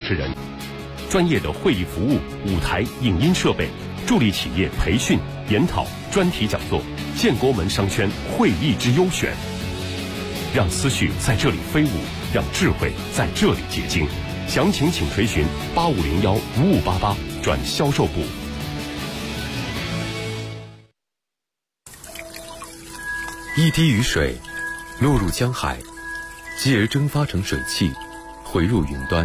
持人，专业的会议服务、舞台、影音设备，助力企业培训、研讨、专题讲座，建国门商圈会议之优选。让思绪在这里飞舞，让智慧在这里结晶。详情请垂询8501-5588转销售部。 一滴雨水落入江海，继而蒸发成水汽，回入云端。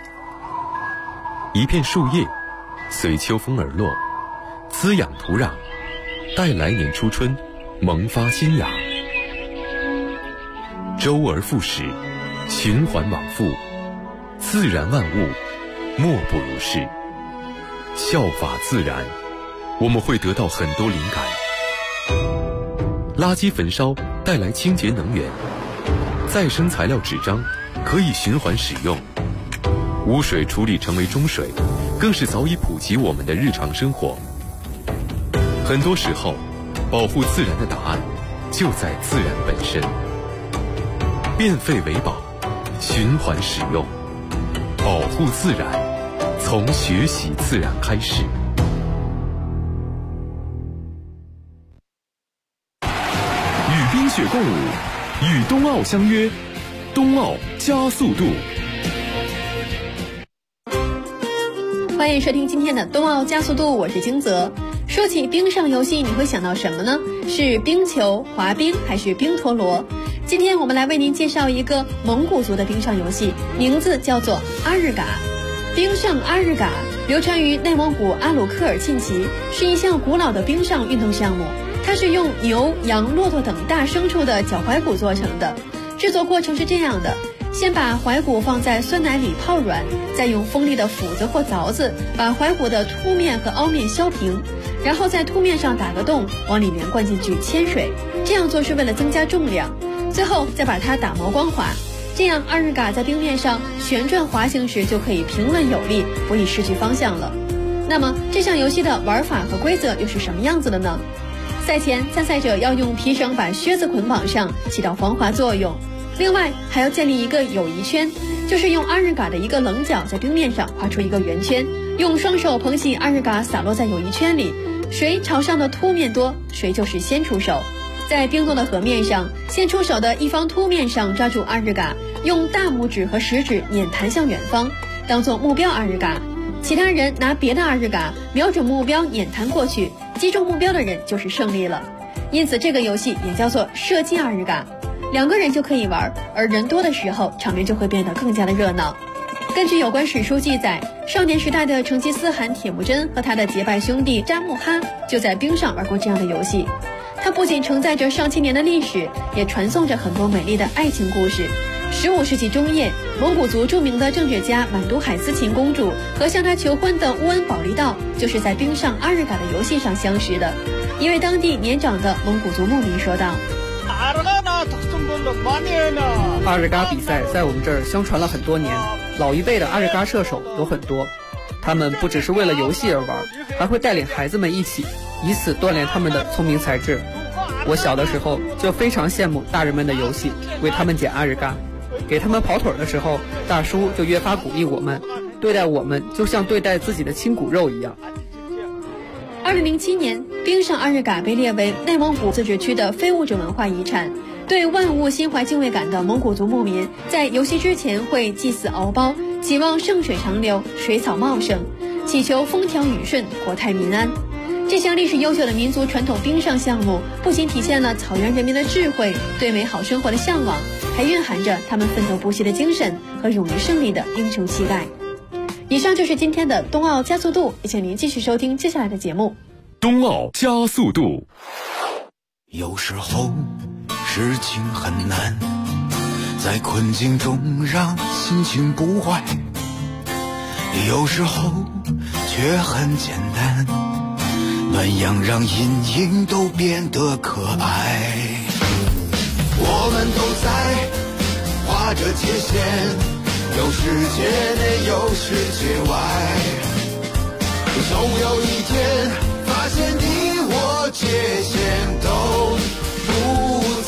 一片树叶随秋风而落，滋养土壤，待来年初春萌发新芽。周而复始，循环往复，自然万物莫不如是。效法自然，我们会得到很多灵感。垃圾焚烧带来清洁能源，再生材料纸张可以循环使用，污水处理成为中水，更是早已普及我们的日常生活。很多时候，保护自然的答案就在自然本身。变废为宝，循环使用，保护自然，从学习自然开始。 与冰雪共舞，与冬奥相约，冬奥加速度。 欢迎收听今天的冬奥加速度，我是金泽。说起冰上游戏，你会想到什么呢？是冰球、滑冰还是冰陀螺？今天我们来为您介绍一个蒙古族的冰上游戏，名字叫做阿日嘎。冰上阿日嘎流传于内蒙古阿鲁科尔沁旗，是一项古老的冰上运动项目。它是用牛、羊、骆驼等大牲畜的脚踝骨做成的。制作过程是这样的：先把踝骨放在酸奶里泡软，再用锋利的斧子或凿子把踝骨的凸面和凹面削平，然后在凸面上打个洞，往里面灌进去铅水。这样做是为了增加重量。最后再把它打磨光滑，这样阿日嘎在冰面上旋转滑行时就可以平稳有力，不易失去方向了。那么这项游戏的玩法和规则又是什么样子的呢？赛前参赛者要用皮绳把靴子捆绑上，起到防滑作用。另外还要建立一个友谊圈，就是用阿日嘎的一个棱角在冰面上画出一个圆圈，用双手捧起阿日嘎洒落在友谊圈里，谁朝上的凸面多，谁就是先出手。在冰冻的河面上，先出手的一方凸面上抓住阿日嘎，用大拇指和食指捻弹向远方，当做目标阿日嘎。其他人拿别的阿日嘎瞄准目标捻弹过去，击中目标的人就是胜利了。因此这个游戏也叫做射击阿日嘎。2个人就可以玩，而人多的时候场面就会变得更加的热闹。根据有关史书记载，少年时代的成吉思汗铁木真和他的结拜兄弟扎木哈就在冰上玩过这样的游戏。它不仅承载着上千年的历史，也传颂着很多美丽的爱情故事。15世纪中叶，蒙古族著名的政治家满都海斯琴公主和向她求婚的乌恩保利道就是在冰上阿日嘎的游戏上相识的。一位当地年长的蒙古族牧民说道： 阿日嘎比赛在我们这儿相传了很多年，老一辈的阿日嘎射手有很多，他们不只是为了游戏而玩，还会带领孩子们一起，以此锻炼他们的聪明才智。我小的时候就非常羡慕大人们的游戏，为他们捡阿日嘎，给他们跑腿的时候，大叔就越发鼓励我们，对待我们就像对待自己的亲骨肉一样。 2007年，冰上阿日嘎被列为内蒙古自治区的非物质文化遗产。对万物心怀敬畏感的蒙古族牧民，在游戏之前会祭祀敖包，祈望圣水长流，水草茂盛，祈求风调雨顺，国泰民安。这项历史悠久的民族传统冰上项目，不仅体现了草原人民的智慧、对美好生活的向往，还蕴含着他们奋斗不息的精神和勇于胜利的英雄气概。以上就是今天的冬奥加速度，也请您继续收听接下来的节目。 冬奥加速度。 有时候事情很难，在困境中让心情不坏，有时候却很简单，暖阳让阴影都变得可爱。我们都在画着界限，有世界内有世界外，总有一天发现你我界限都不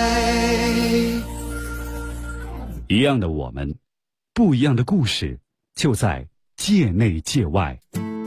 在。 一样的我们，不一样的故事， 就在界内界外。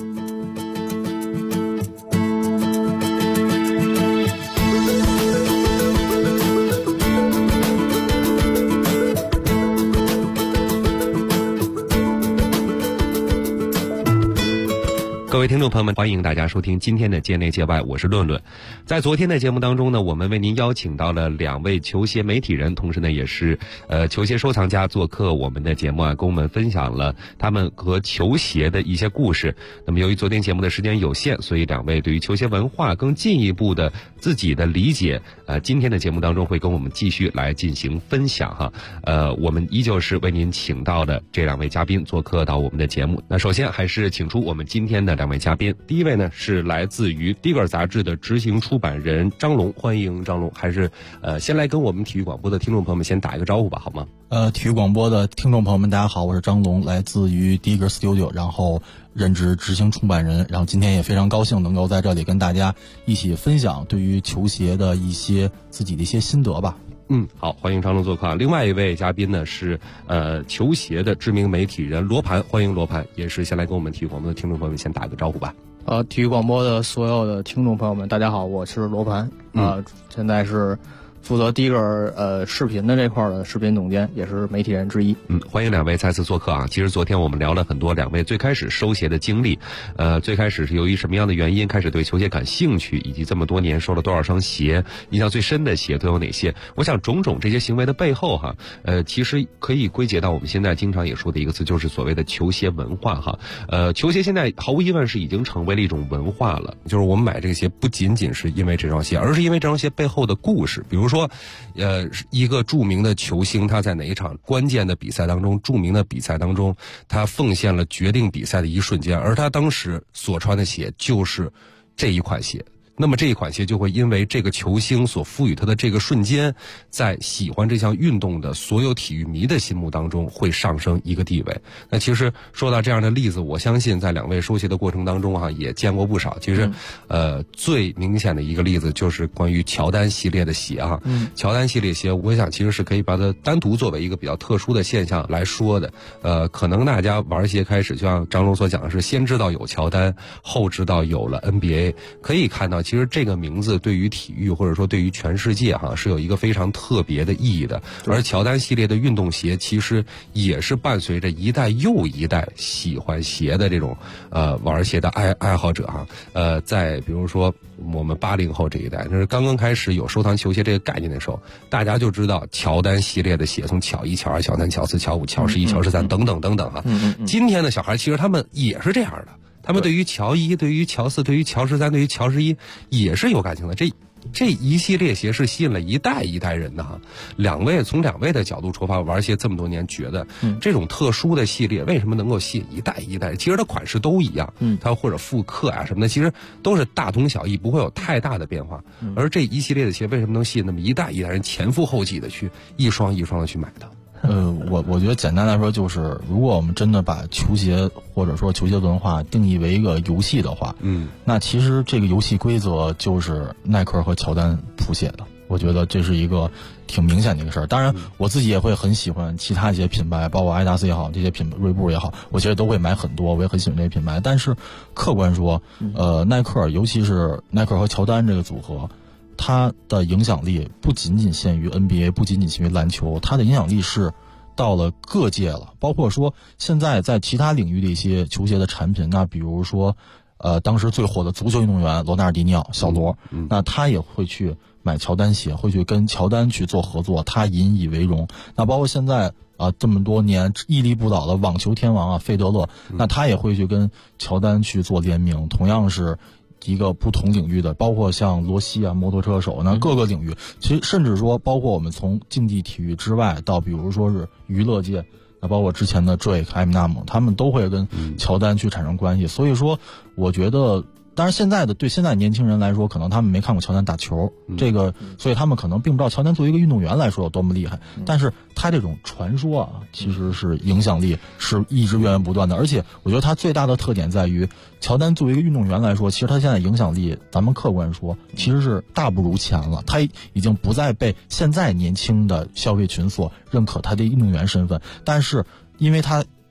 各位听众朋友们，欢迎大家收听今天的界内界外，我是论论。在昨天的节目当中呢，我们为您邀请到了2位球鞋媒体人，同时呢也是球鞋收藏家做客我们的节目啊，跟我们分享了他们和球鞋的一些故事。那么由于昨天节目的时间有限，所以2位对于球鞋文化更进一步的自己的理解，今天的节目当中会跟我们继续来进行分享哈。我们依旧是为您请到的这2位嘉宾做客到我们的节目。那首先还是请出我们今天的2位嘉宾，第一位呢是来自于 Digger 杂志的执行出版人张龙，欢迎张龙。还是先来跟我们体育广播的听众朋友们先打一个招呼吧，好吗？ 体育广播的听众朋友们，大家好，我是张龙，来自于 Digger Studio， 然后任职执行出版人，然后今天也非常高兴能够在这里跟大家一起分享对于球鞋的一些自己的一些心得吧。 好，欢迎张龙做客。另外一位嘉宾呢是球鞋的知名媒体人罗盘，欢迎罗盘，也是先来跟我们体育广播的听众朋友们先打个招呼吧。 体育广播的所有的听众朋友们，大家好，我是罗盘，现在是负责Digger视频的这块的视频总监，也是媒体人之一。 欢迎2位再次做客啊！其实昨天我们聊了很多2位最开始收鞋的经历，最开始是由于什么样的原因开始对球鞋感兴趣，以及这么多年收了多少双鞋，印象最深的鞋都有哪些？我想种种这些行为的背后哈，其实可以归结到我们现在经常也说的一个词，就是所谓的球鞋文化哈。球鞋现在毫无疑问是已经成为了一种文化了，就是我们买这个鞋不仅仅是因为这双鞋，而是因为这双鞋背后的故事，比如说一个著名的球星，他在哪一场关键的比赛当中，著名的比赛当中，他奉献了决定比赛的一瞬间，而他当时所穿的鞋就是这一款鞋。那么这一款鞋就会因为这个球星所赋予他的这个瞬间，在喜欢这项运动的所有体育迷的心目当中会上升一个地位。那其实说到这样的例子，我相信在2位收鞋的过程当中哈，也见过不少。其实最明显的一个例子就是关于乔丹系列的鞋哈。乔丹系列鞋，我想其实是可以把它单独作为一个比较特殊的现象来说的。可能大家玩鞋开始，就像张龙所讲的是，先知道有乔丹，后知道有了 NBA。可以看到其实这个名字对于体育或者说对于全世界哈是有一个非常特别的意义的。而乔丹系列的运动鞋其实也是伴随着一代又一代喜欢鞋的这种玩鞋的爱好者哈。在比如说我们80后这一代，就是刚刚开始有收藏球鞋这个概念的时候，大家就知道乔丹系列的鞋，从乔1、乔2、乔3、乔4、乔5、乔11、乔13等等等等哈。今天的小孩其实他们也是这样的。他们对于乔1、对于乔4、对于乔13、对于乔11也是有感情的。这一系列鞋是吸引了一代一代人的哈。从两位的角度出发，玩鞋这么多年，觉得这种特殊的系列为什么能够吸引一代一代？其实它款式都一样，它或者复刻啊什么的，其实都是大同小异，不会有太大的变化。而这一系列的鞋为什么能吸引那么一代一代人前赴后继的去一双一双的去买的？ 我觉得简单来说就是，如果我们真的把球鞋或者说球鞋文化定义为一个游戏的话，那其实这个游戏规则就是耐克和乔丹谱写的。我觉得这是一个挺明显的一个事儿。当然，我自己也会很喜欢其他一些品牌，包括阿迪达斯也好，这些锐步也好，我其实都会买很多，我也很喜欢这些品牌。但是客观说，耐克，尤其是耐克和乔丹这个组合，它的影响力不仅仅限于 NBA， 不仅仅限于篮球，它的影响力是到了各界了。包括说现在在其他领域的一些球鞋的产品，那比如说当时最火的足球运动员罗纳尔迪尼奥小罗，那他也会去买乔丹鞋，会去跟乔丹去做合作，他引以为荣。那包括现在这么多年屹立不倒的网球天王费德勒，那他也会去跟乔丹去做联名，同样是一个不同领域的，包括像罗西摩托车手，那各个领域，其实甚至说包括我们从竞技体育之外到比如说是娱乐界，那包括之前的 Drake、艾米纳姆，他们都会跟乔丹去产生关系。所以说我觉得当然对现在年轻人来说，可能他们没看过乔丹打球，这个所以他们可能并不知道乔丹作为一个运动员来说有多么厉害，但是他这种传说其实是影响力是一直源源不断的。而且我觉得他最大的特点在于，乔丹作为一个运动员来说，其实他现在影响力咱们客观说其实是大不如前了，他已经不再被现在年轻的消费群所认可他的运动员身份，但是因为他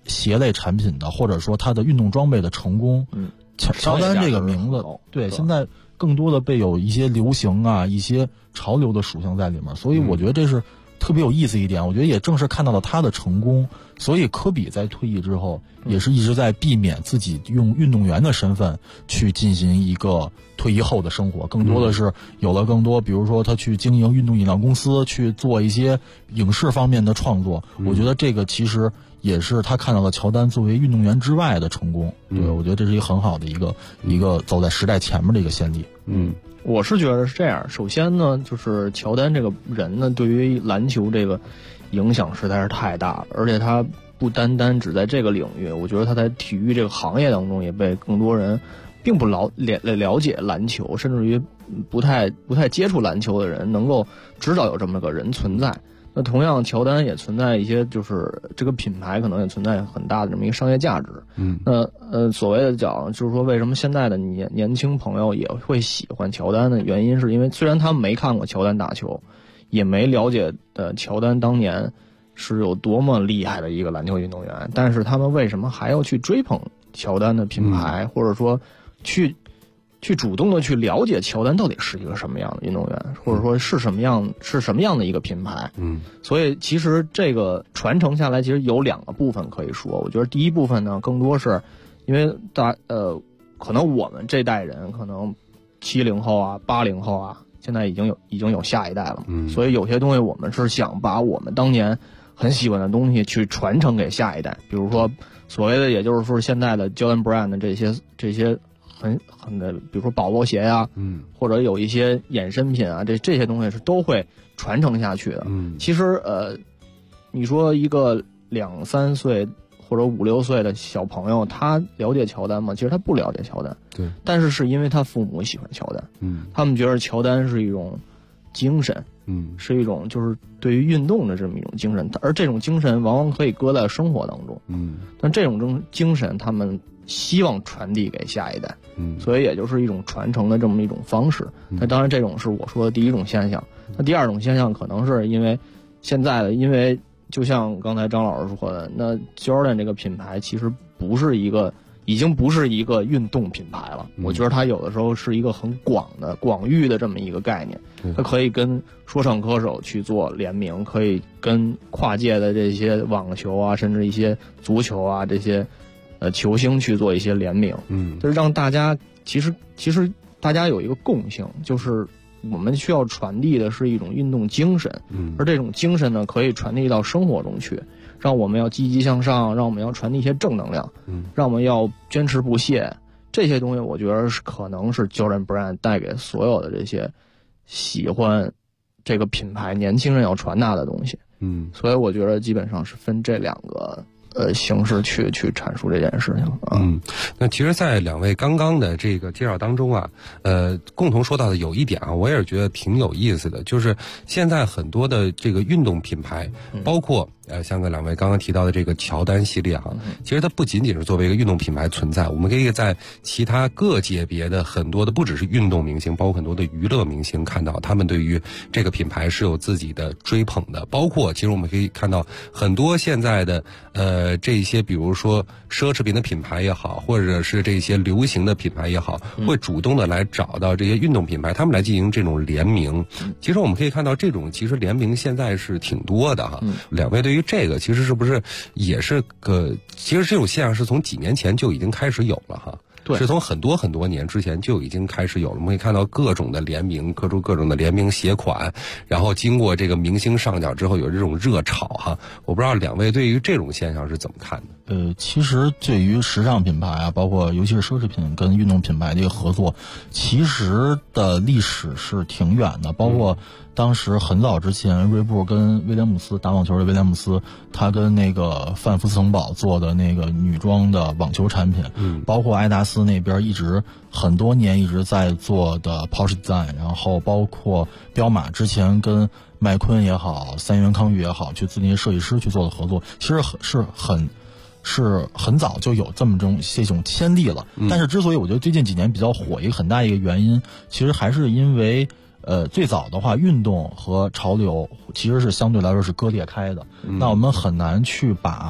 鞋类产品的，或者说它的运动装备的成功，乔丹这个名字，对，现在更多的被有一些流行啊、一些潮流的属性在里面，所以我觉得这是特别有意思一点。我觉得也正是看到了他的成功，所以科比在退役之后，也是一直在避免自己用运动员的身份去进行一个退役后的生活，更多的是有了更多，比如说他去经营运动饮料公司，去做一些影视方面的创作。我觉得这个其实也是他看到了乔丹作为运动员之外的成功。对，我觉得这是一个很好的一个走在时代前面的一个先例。 我是觉得是这样。首先呢，就是乔丹这个人呢，对于篮球这个影响实在是太大了，而且他不单单只在这个领域，我觉得他在体育这个行业当中也被更多人并不了解篮球，甚至于不太接触篮球的人能够知道有这么个人存在。那同样，乔丹也存在一些，就是这个品牌可能也存在很大的这么一个商业价值。那所谓的讲，就是说为什么现在的年轻朋友也会喜欢乔丹的原因，是因为虽然他们没看过乔丹打球，也没了解乔丹当年是有多么厉害的一个篮球运动员，但是他们为什么还要去追捧乔丹的品牌，或者说去主动的去了解乔丹到底是一个什么样的运动员，或者说是什么样的一个品牌。所以其实这个传承下来，其实有两个部分可以说。我觉得第一部分呢，更多是因为可能我们这代人，可能70后啊、80后啊，现在已经有下一代了，所以有些东西我们是想把我们当年很喜欢的东西去传承给下一代，比如说所谓的，也就是说现在的 Jordan Brand 的这些很的，比如说保罗鞋呀，或者有一些衍生品啊，这些东西是都会传承下去的。其实你说一个2、3岁或者5、6岁的小朋友，他了解乔丹吗？其实他不了解乔丹， 对， 但是因为他父母喜欢乔丹，他们觉得乔丹是一种精神，是一种就是对于运动的这么一种精神，而这种精神往往可以搁在生活当中，但这种精神他们希望传递给下一代，所以也就是一种传承的这么一种方式。那当然这种是我说的第一种现象。那第二种现象可能是因为现在的，因为就像刚才张老师说的，那 Jordan 这个品牌其实已经不是一个运动品牌了。我觉得它有的时候是一个很广域的这么一个概念，它可以跟说唱歌手去做联名，可以跟跨界的这些网球啊，甚至一些足球啊这些球星去做一些联名，就是让大家其实大家有一个共性，就是我们需要传递的是一种运动精神，而这种精神呢，可以传递到生活中去，让我们要积极向上，让我们要传递一些正能量，让我们要坚持不懈。这些东西我觉得可能是 Jordan Brand 带给所有的这些喜欢这个品牌年轻人要传达的东西。所以我觉得基本上是分这两个形式去阐述这件事情啊。 那其实，在两位刚刚的这个介绍当中啊，共同说到的有一点啊，我也是觉得挺有意思的，就是现在很多的这个运动品牌，包括像两位刚刚提到的这个乔丹系列哈，其实它不仅仅是作为一个运动品牌存在，我们可以在其他各界别的很多的，不只是运动明星，包括很多的娱乐明星，看到他们对于这个品牌是有自己的追捧的。包括其实我们可以看到很多现在的这些，比如说奢侈品的品牌也好，或者是这些流行的品牌也好，会主动的来找到这些运动品牌，他们来进行这种联名。其实我们可以看到，这种其实联名现在是挺多的哈。两位对于这个其实是不是也是其实这种现象是从几年前就已经开始有了哈？对，是从很多年之前就已经开始有了。我们可以看到各种的联名，各种的联名鞋款，然后经过这个明星上脚之后有这种热炒哈。我不知道两位对于这种现象是怎么看的？ 其实对于时尚品牌啊，包括尤其是奢侈品跟运动品牌的一个合作，其实的历史是挺远的。包括当时很早之前，锐步跟威廉姆斯打网球的威廉姆斯，他跟那个范福斯腾堡做的那个女装的网球产品，包括爱达斯那边很多年一直在做的 Porsche Design， 然后包括彪马之前跟麦昆也好，三元康裕也好，去自那些设计师去做的合作，其实是很早就有这种先例了。但是之所以我觉得最近几年比较火，一个很大一个原因，其实还是因为最早的话，运动和潮流其实是相对来说是割裂开的。那我们很难去把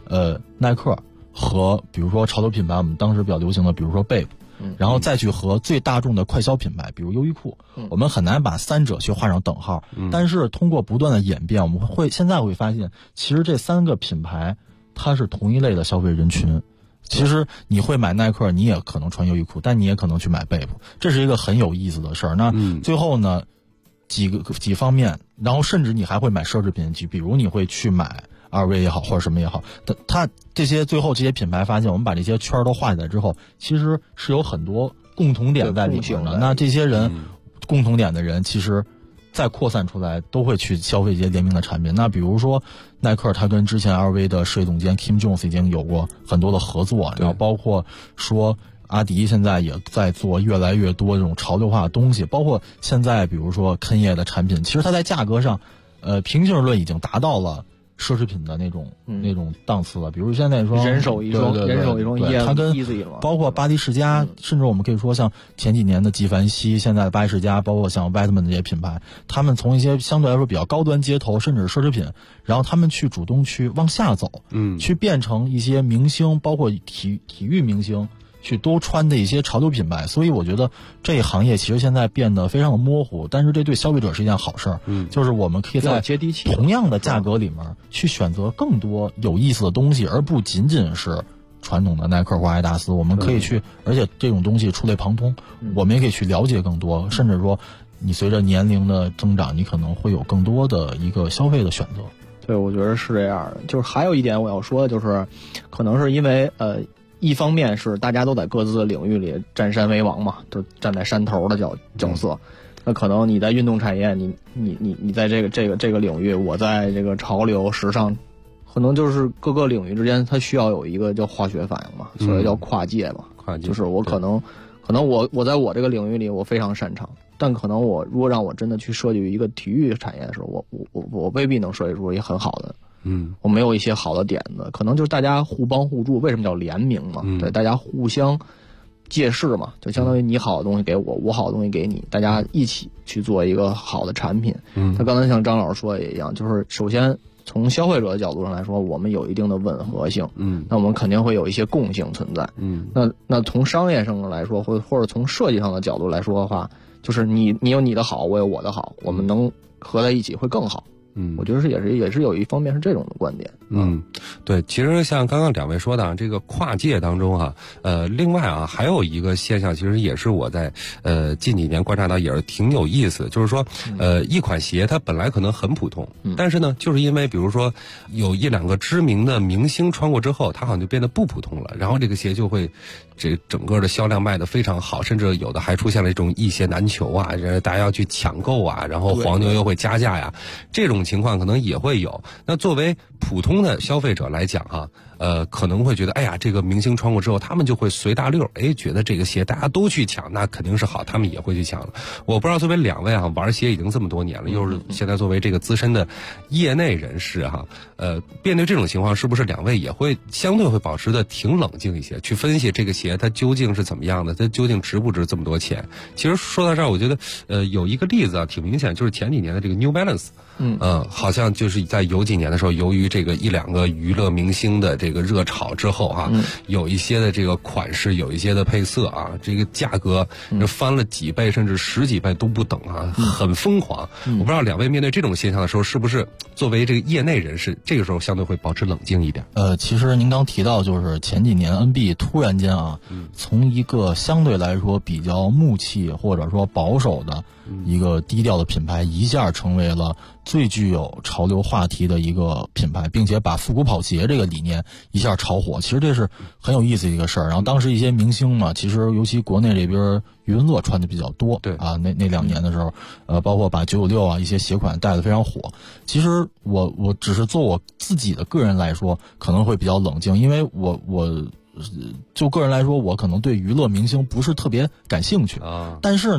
耐克和比如说潮流品牌，我们当时比较流行的，比如说 Bape，然后再去和最大众的快消品牌，比如优衣库，我们很难把三者去画上等号。但是通过不断的演变，我们现在会发现，其实这3个品牌它是同一类的消费人群。其实你会买耐克，你也可能穿优衣库，但你也可能去买 Bape， 这是一个很有意思的事儿。那最后呢，几方面，然后甚至你还会买奢侈品，比如你会去买LV也好，或者什么也好，它这些最后这些品牌发现，我们把这些圈都画起来之后，其实是有很多共同点在里面的。那这些人共同点的人，其实再扩散出来，都会去消费这些联名的产品。那比如说耐克，它跟之前 LV 的设计总监 Kim Jones 已经有过很多的合作，然后包括说阿迪现在也在做越来越多这种潮流化的东西，包括现在比如说肯业的产品，其实它在价格上，平均论已经达到了奢侈品的那种档次了。比如现在那双人手一双，人手一双， 它跟包括巴黎世家，甚至我们可以说像前几年的纪梵希，现在的巴黎世家，包括像 Vitamin 这些品牌，他们从一些相对来说比较高端街头，甚至是奢侈品，然后他们去主动去往下走，去变成一些明星，包括体育明星去都穿的一些潮流品牌。所以我觉得这一行业其实现在变得非常的模糊，但是这对消费者是一件好事儿。就是我们可以在同样的价格里面去选择更多有意思的东西，而不仅仅是传统的耐克或阿迪达斯。我们可以去，而且这种东西触类旁通，我们也可以去了解更多，甚至说你随着年龄的增长，你可能会有更多的一个消费的选择。 对，我觉得是这样的。就是还有一点我要说的就是，可能是因为一方面是大家都在各自的领域里占山为王嘛，就站在山头的角色。那可能你在运动产业，你在这个领域，我在这个潮流时尚，可能就是各个领域之间它需要有一个叫化学反应嘛，所以叫跨界嘛。跨界就是我可能我在我这个领域里我非常擅长，但可能我如果让我真的去设计一个体育产业的时候，我未必能设计出一个很好的。我没有一些好的点子，可能就是大家互帮互助，为什么叫联名嘛？对，大家互相借势嘛，就相当于你好的东西给我，我好的东西给你，大家一起去做一个好的产品。那刚才像张老师说的也一样，就是首先从消费者的角度上来说，我们有一定的吻合性，那我们肯定会有一些共性存在。那从商业上来说，或者从设计上的角度来说的话，就是你有你的好，我有我的好，我们能合在一起会更好。我觉得也是有一方面是这种的观点。 对，其实像刚刚两位说的这个跨界当中哈，另外啊还有一个现象，其实也是我在近几年观察到也是挺有意思的，就是说一款鞋它本来可能很普通，但是呢就是因为比如说有一两个知名的明星穿过之后，它好像就变得不普通了，然后这个鞋就会这整个的销量卖得非常好，甚至有的还出现了一种一鞋难求啊，大家要去抢购啊，然后黄牛又会加价呀，这种情况可能也会有。那作为普通的消费者来讲哈，可能会觉得，哎呀，这个明星穿过之后，他们就会随大溜，觉得这个鞋大家都去抢，那肯定是好，他们也会去抢了。我不知道作为两位啊，玩鞋已经这么多年了，又是现在作为这个资深的业内人士哈，面对这种情况，是不是两位也会相对会保持的挺冷静一些，去分析这个鞋它究竟是怎么样的，它究竟值不值这么多钱？其实说到这儿，我觉得有一个例子啊，挺明显，就是前几年的这个 New Balance。好像就是在有几年的时候，由于这个一两个娱乐明星的这个热潮之后啊，有一些的这个款式，有一些的配色啊，这个价格翻了几倍甚至10几倍都不等啊，很疯狂。我不知道两位面对这种现象的时候，是不是作为这个业内人士，这个时候相对会保持冷静一点？ 其实您刚提到，就是前几年 NB 突然间啊，从一个相对来说比较木气或者说保守的一个低调的品牌，一下成为了最具有潮流话题的一个品牌，并且把复古跑鞋这个理念一下炒火。其实这是很有意思的一个事儿。然后当时一些明星嘛，其实尤其国内这边余文乐穿的比较多，对啊，那2年的时候，包括把996啊一些鞋款带得非常火。其实我只是做我自己的个人来说，可能会比较冷静，因为我就个人来说，我可能对娱乐明星不是特别感兴趣啊。但是呢，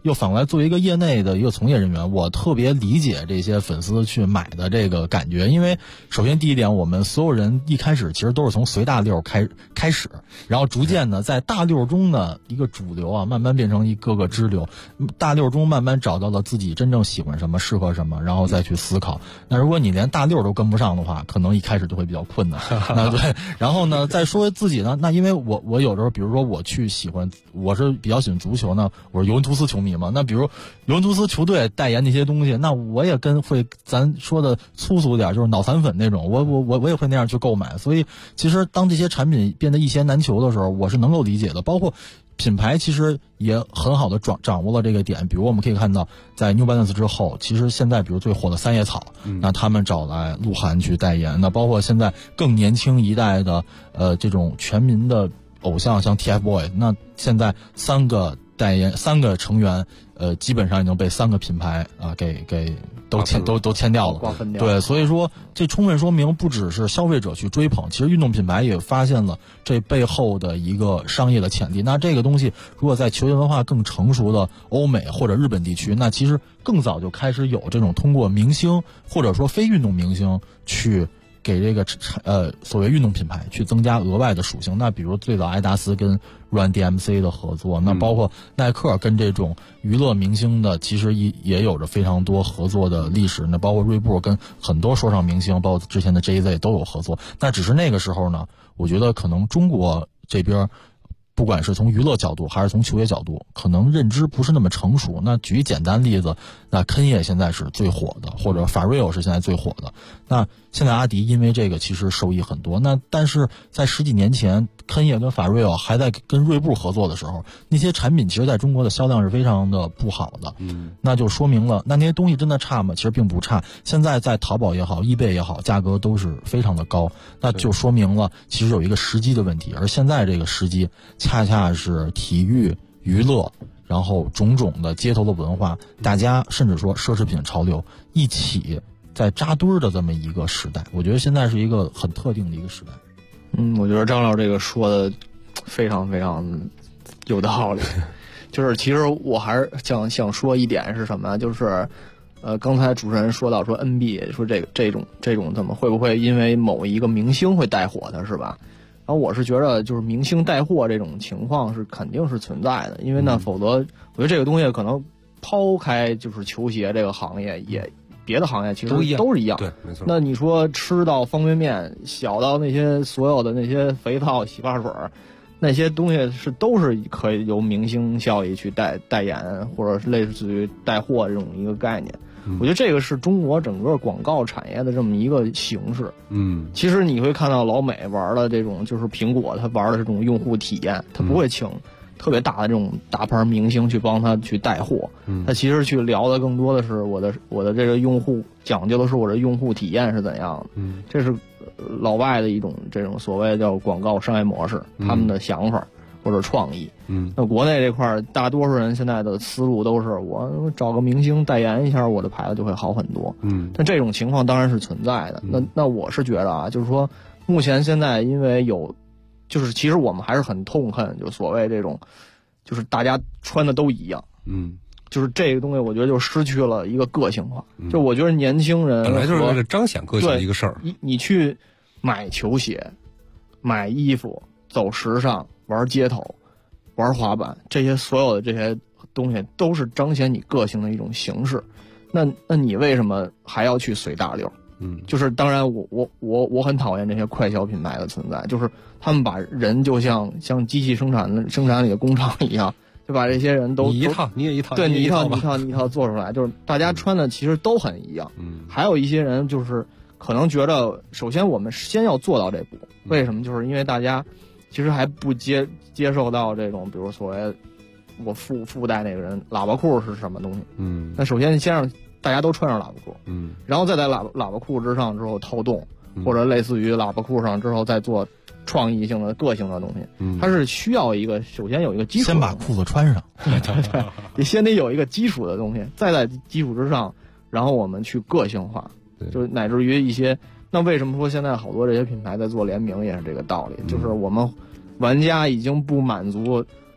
又反过来作为一个业内的一个从业人员，我特别理解这些粉丝去买的这个感觉。因为首先第一点，我们所有人一开始其实都是从随大溜开始，然后逐渐的在大溜中的一个主流啊，慢慢变成一个个支流，大溜中慢慢找到了自己真正喜欢什么，适合什么，然后再去思考。那如果你连大溜都跟不上的话，可能一开始就会比较困难。那对，然后呢，再说自己呢，那因为我有时候，比如说我去喜欢，我是比较喜欢足球呢，我是尤文图斯球迷嘛，那比如尤文图斯球队代言那些东西，那我也会咱说的粗俗点，就是脑残粉那种，我也会那样去购买。所以其实当这些产品变得一钱难求的时候，我是能够理解的。包括品牌其实也很好的掌握了这个点，比如我们可以看到，在 New Balance 之后，其实现在比如最火的三叶草，那他们找来鹿晗去代言，那包括现在更年轻一代的这种全民的偶像，像 TFBOYS， 那现在3个成员，基本上已经被3个品牌啊给都签掉了， 瓜分掉。 对，所以说这充分说明，不只是消费者去追捧，其实运动品牌也发现了这背后的一个商业的潜力。那这个东西，如果在球鞋文化更成熟的欧美或者日本地区，那其实更早就开始有这种通过明星或者说非运动明星去给这个所谓运动品牌去增加额外的属性。那比如最早艾达斯跟 Run DMC 的合作，那包括耐克跟这种娱乐明星的其实也有着非常多合作的历史。那包括锐步跟很多说唱明星，包括之前的 JZ 都有合作。那只是那个时候呢，我觉得可能中国这边不管是从娱乐角度还是从球鞋角度，可能认知不是那么成熟。那举一简单例子，那肯业现在是最火的，或者法瑞欧是现在最火的。那现在阿迪因为这个其实受益很多。那但是在10几年前，肯业跟法瑞欧还在跟锐步合作的时候，那些产品其实在中国的销量是非常的不好的。那就说明了，那些东西真的差吗？其实并不差。现在在淘宝也好，eBay也好，价格都是非常的高。那就说明了其实有一个时机的问题，而现在这个时机恰恰是体育娱乐然后种种的街头的文化，大家甚至说奢侈品潮流一起在扎堆的这么一个时代。我觉得现在是一个很特定的一个时代。 我觉得张老师这个说的非常非常有道理。就是其实我还是想说一点是什么，就是刚才主持人说到说 NB 说这种怎么会不会因为某一个明星会带火的，是吧？然后我是觉得就是明星带货这种情况是肯定是存在的，因为呢否则我觉得这个东西可能抛开就是球鞋这个行业，也别的行业其实都是一样。 对，没错。 那你说吃到方便面，小到那些所有的那些肥皂、洗发水，那些东西都是可以由明星效益去代言，或者是类似于带货这种一个概念。我觉得这个是中国整个广告产业的这么一个形式。其实你会看到老美玩的这种，就是苹果它玩的这种用户体验，它不会请特别大的这种大牌明星去帮他去带货。他其实去聊的更多的是我的这个用户，讲究的是我的用户体验是怎样的。这是老外的一种这种所谓叫广告商业模式，他们的想法或者创意。那国内这块大多数人现在的思路都是我找个明星代言一下，我的牌子就会好很多。但这种情况当然是存在的。那我是觉得啊，就是说目前现在因为有，就是其实我们还是很痛恨就所谓这种，就是大家穿的都一样。就是这个东西，我觉得就失去了一个个性化。就我觉得年轻人本来就是为了彰显个性的一个事儿。 你去买球鞋、买衣服、走时尚、玩街头、玩滑板，这些所有的这些东西都是彰显你个性的一种形式。那你为什么还要去随大流？就是当然我很讨厌这些快消品牌的存在，就是他们把人就像机器生产里的工厂一样。就把这些人都你一套你也一套， 对你一套做出来，就是大家穿的其实都很一样。还有一些人就是可能觉得，首先我们先要做到这步，为什么？就是因为大家其实还不接受到这种，比如所谓我附带那个人喇叭裤是什么东西。那首先让大家都穿上喇叭裤，然后再在喇叭裤之上之后套洞，或者类似于喇叭裤上之后再做创意性的个性的东西。它是需要一个首先有一个基础， 先把裤子穿上。 对，你先得有一个基础的东西，再在基础之上，然后我们去个性化，就乃至于一些。那为什么说现在好多这些品牌在做联名也是这个道理，就是我们玩家已经不满足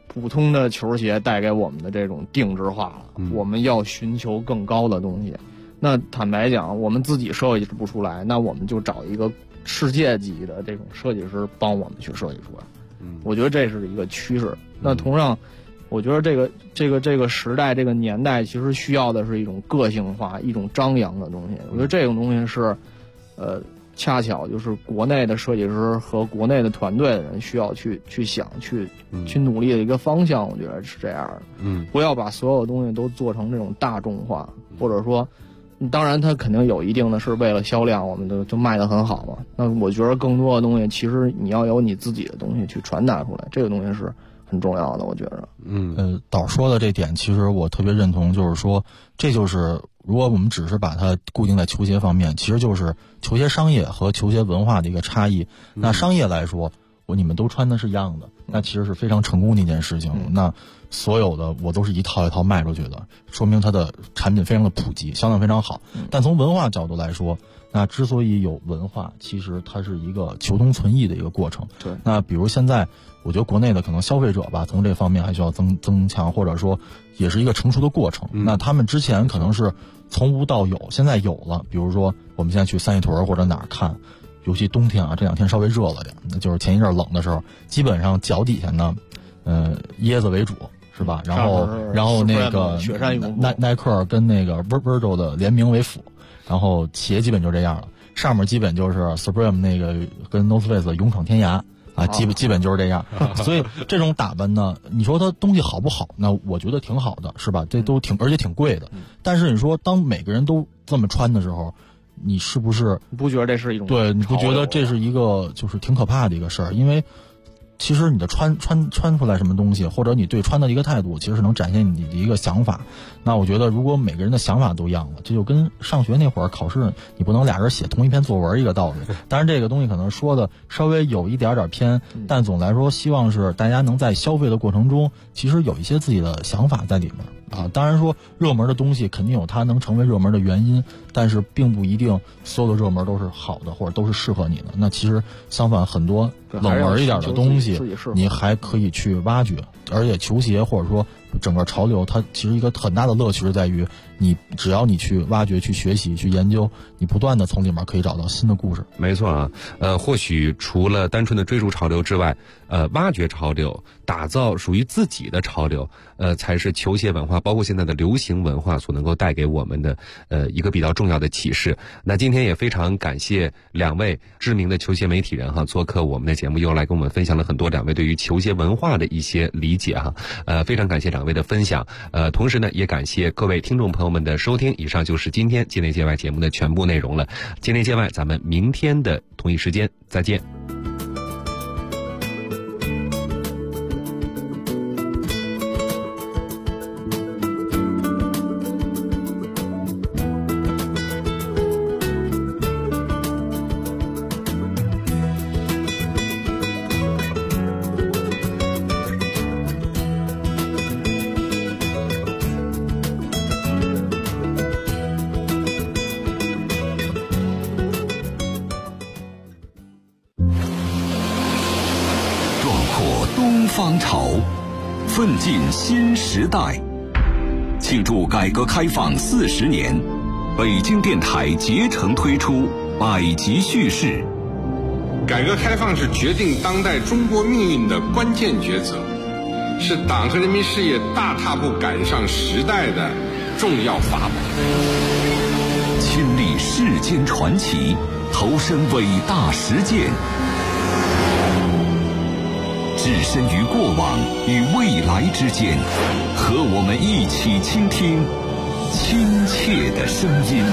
普通的球鞋带给我们的这种定制化了，我们要寻求更高的东西。那坦白讲，我们自己设计不出来，那我们就找一个世界级的这种设计师帮我们去设计出来。我觉得这是一个趋势。那同样，我觉得这个时代这个年代其实需要的是一种个性化、一种张扬的东西。我觉得这种东西是，恰巧就是国内的设计师和国内的团队的人需要去想去努力的一个方向。我觉得是这样的。不要把所有东西都做成这种大众化，或者说，当然它肯定有一定的是为了销量，我们就卖得很好嘛。那我觉得更多的东西，其实你要有你自己的东西去传达出来，这个东西是很重要的，我觉得。 导说的这点，其实我特别认同，就是说，这就是如果我们只是把它固定在球鞋方面，其实就是球鞋商业和球鞋文化的一个差异。那商业来说，你们都穿的是一样的，那其实是非常成功的一件事情。那所有的我都是一套一套卖出去的，说明它的产品非常的普及，销量非常好。但从文化角度来说，那之所以有文化，其实它是一个求同存异的一个过程。 对。 那比如现在，我觉得国内的可能消费者吧，从这方面还需要增强，或者说也是一个成熟的过程。那他们之前可能是从无到有，现在有了。比如说我们现在去三里屯或者哪儿看，尤其冬天啊，这两天稍微热了点，那就是前一阵冷的时候，基本上脚底下呢，椰子为主。是吧？然后那个雪山耐克跟那个 Virgil 的联名为辅，然后鞋基本就这样了。上面基本就是 Supreme 那个跟 North Face 的勇闯天涯啊，基本就是这样。所以这种打扮呢，你说它东西好不好？那我觉得挺好的，是吧？这都而且挺贵的。但是你说当每个人都这么穿的时候，你是不是不觉得这是一种对？你不觉得这是一个就是挺可怕的一个事儿？因为其实你的穿出来什么东西，或者你对穿的一个态度，其实是能展现你的一个想法。那我觉得，如果每个人的想法都一样了，这就跟上学那会儿考试，你不能俩人写同一篇作文一个道理。当然，这个东西可能说的稍微有一点偏，但总来说，希望是大家能在消费的过程中，其实有一些自己的想法在里面啊。当然说，热门的东西肯定有它能成为热门的原因，但是并不一定所有的热门都是好的，或者都是适合你的。那其实相反，很多冷门一点的东西，你还可以去挖掘。而且球鞋或者说整个潮流，它其实一个很大的乐趣是在于，你只要你去挖掘、去学习、去研究，你不断的从里面可以找到新的故事。 没错啊，或许除了单纯的追逐潮流之外，挖掘潮流，打造属于自己的潮流，才是球鞋文化，包括现在的流行文化所能够带给我们的一个比较重要的启示。那今天也非常感谢两位知名的球鞋媒体人哈，做客我们的节目，又来跟我们分享了很多两位对于球鞋文化的一些理解哈。非常感谢两位的分享，同时呢，也感谢各位听众朋友们的收听。以上就是今天界内界外节目的全部内容了。界内界外，咱们明天的同一时间再见。 方潮，奋进新时代。庆祝改革开放40年，北京电台竭诚推出百集叙事。 改革开放是决定当代中国命运的关键抉择，是党和人民事业大踏步赶上时代的重要法宝。 亲历世间传奇，投身伟大实践，置身于过往与未来之间，和我们一起倾听亲切的声音。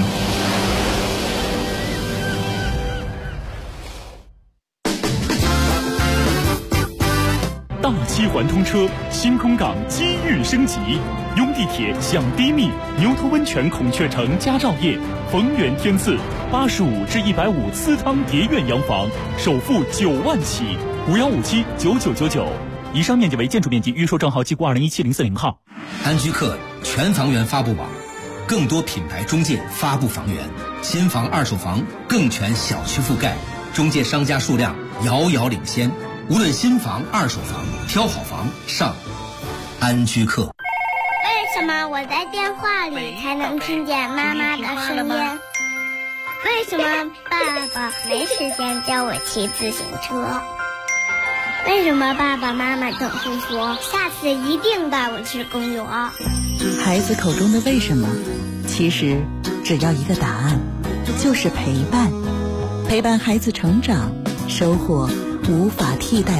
大七环通车，新空港机遇升级，拥地铁享低密，牛头温泉孔雀城佳兆业，逢源天赐，85至150私汤叠院洋房，首付9万起，51579999。以上面积为建筑面积，预售证号记过20170400号。 安居客全房源发布网，更多品牌中介发布房源，新房二手房更全小区覆盖，中介商家数量遥遥领先。无论新房二手房，挑好房上安居客。 为什么我在电话里才能听见妈妈的声音？为什么爸爸没时间教我骑自行车？为什么爸爸妈妈总是说下次一定带我去公园？ 孩子口中的为什么，其实只要一个答案，就是陪伴。陪伴孩子成长，收获无法替代的